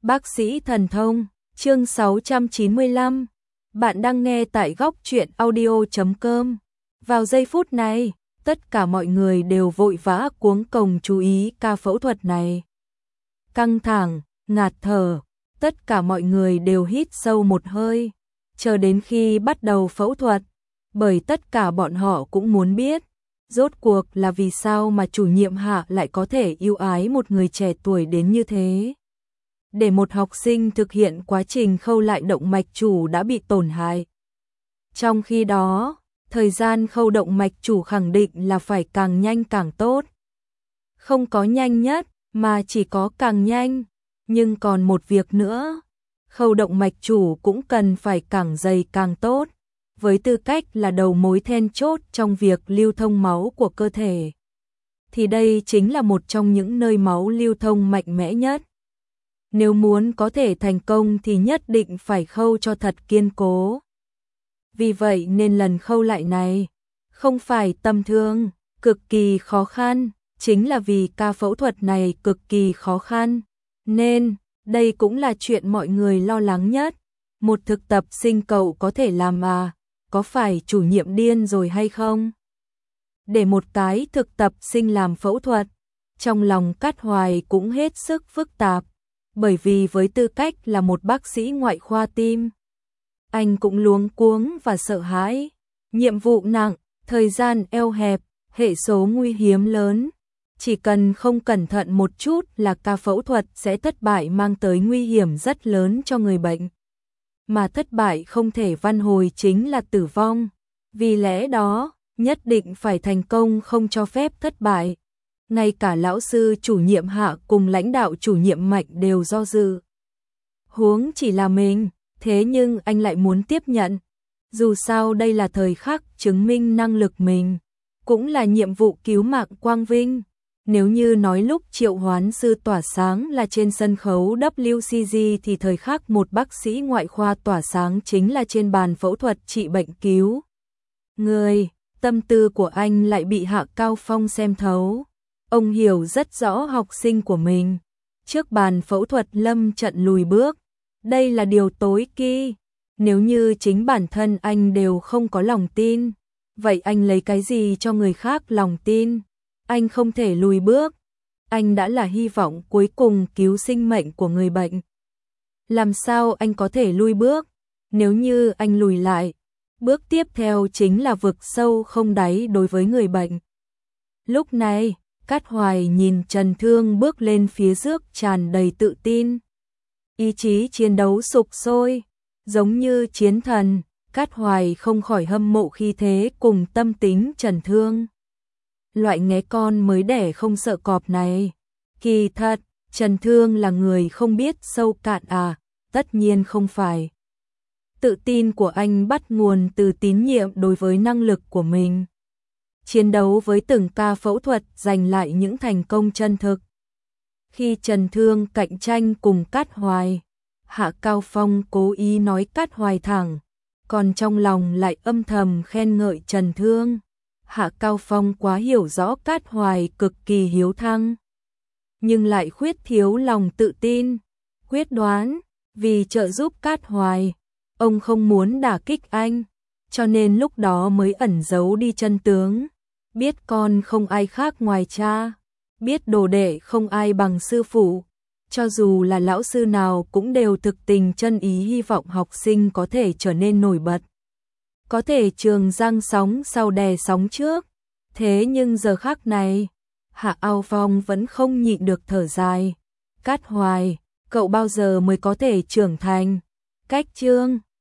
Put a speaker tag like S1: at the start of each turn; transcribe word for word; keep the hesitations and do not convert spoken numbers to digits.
S1: Bác sĩ thần thông, chương sáu trăm chín mươi lăm. Bạn đang nghe tại góc truyện audio chấm com. Vào giây phút này, tất cả mọi người đều vội vã cuống cồng chú ý ca phẫu thuật này. Căng thẳng, ngạt thở, tất cả mọi người đều hít sâu một hơi, chờ đến khi bắt đầu phẫu thuật, bởi tất cả bọn họ cũng muốn biết, rốt cuộc là vì sao mà chủ nhiệm Hạ lại có thể yêu ái một người trẻ tuổi đến như thế. Để một học sinh thực hiện quá trình khâu lại động mạch chủ đã bị tổn hại. Trong khi đó, thời gian khâu động mạch chủ khẳng định là phải càng nhanh càng tốt. Không có nhanh nhất, mà chỉ có càng nhanh. Nhưng còn một việc nữa, khâu động mạch chủ cũng cần phải càng dày càng tốt, với tư cách là đầu mối then chốt trong việc lưu thông máu của cơ thể. Thì đây chính là một trong những nơi máu lưu thông mạnh mẽ nhất. Nếu muốn có thể thành công thì nhất định phải khâu cho thật kiên cố. Vì vậy nên lần khâu lại này không phải tầm thường, cực kỳ khó khăn, chính là vì ca phẫu thuật này cực kỳ khó khăn, nên đây cũng là chuyện mọi người lo lắng nhất. Một thực tập sinh cậu có thể làm à, có phải chủ nhiệm điên rồi hay không? Để một cái thực tập sinh làm phẫu thuật, trong lòng Cát Hoài cũng hết sức phức tạp. Bởi vì với tư cách là một bác sĩ ngoại khoa tim, anh cũng luống cuống và sợ hãi. Nhiệm vụ nặng, thời gian eo hẹp, hệ số nguy hiểm lớn. Chỉ cần không cẩn thận một chút là ca phẫu thuật sẽ thất bại, mang tới nguy hiểm rất lớn cho người bệnh. Mà thất bại không thể vãn hồi chính là tử vong. Vì lẽ đó, nhất định phải thành công, không cho phép thất bại. Ngay cả lão sư chủ nhiệm Hạ cùng lãnh đạo chủ nhiệm Mạnh đều do dự. Huống chỉ là mình, thế nhưng anh lại muốn tiếp nhận. Dù sao đây là thời khắc chứng minh năng lực mình, cũng là nhiệm vụ cứu mạng quang vinh. Nếu như nói lúc triệu hoán sư tỏa sáng là trên sân khấu W C G thì thời khắc một bác sĩ ngoại khoa tỏa sáng chính là trên bàn phẫu thuật trị bệnh cứu người. Tâm tư của anh lại bị Hạ Cao Phong xem thấu. Ông hiểu rất rõ học sinh của mình. Trước bàn phẫu thuật lâm trận lùi bước. Đây là điều tối kỵ. Nếu như chính bản thân anh đều không có lòng tin, vậy anh lấy cái gì cho người khác lòng tin? Anh không thể lùi bước. Anh đã là hy vọng cuối cùng cứu sinh mệnh của người bệnh. Làm sao anh có thể lùi bước? Nếu như anh lùi lại, bước tiếp theo chính là vực sâu không đáy đối với người bệnh. Lúc này, Cát Hoài nhìn Trần Thương bước lên phía trước tràn đầy tự tin. Ý chí chiến đấu sục sôi, giống như chiến thần. Cát Hoài không khỏi hâm mộ khí thế cùng tâm tính Trần Thương. Loại nghé con mới đẻ không sợ cọp này. Kỳ thật, Trần Thương là người không biết sâu cạn à? Tất nhiên không phải. Tự tin của anh bắt nguồn từ tín nhiệm đối với năng lực của mình. Chiến đấu với từng ca phẫu thuật, giành lại những thành công chân thực. Khi Trần Thương cạnh tranh cùng Cát Hoài, Hạ Cao Phong cố ý nói Cát Hoài thẳng, còn trong lòng lại âm thầm khen ngợi Trần Thương. Hạ Cao Phong quá hiểu rõ Cát Hoài cực kỳ hiếu thắng, nhưng lại khuyết thiếu lòng tự tin, quyết đoán. Vì trợ giúp Cát Hoài, ông không muốn đả kích anh, cho nên lúc đó mới ẩn giấu đi chân tướng. Biết con không ai khác ngoài cha, biết đồ đệ không ai bằng sư phụ, cho dù là lão sư nào cũng đều thực tình chân ý hy vọng học sinh có thể trở nên nổi bật, có thể trường giang sóng sau đè sóng trước. Thế nhưng giờ khắc này, Hạ Cao Phong vẫn không nhịn được thở dài. Cát Hoài, cậu bao giờ mới có thể trưởng thành? Cách chương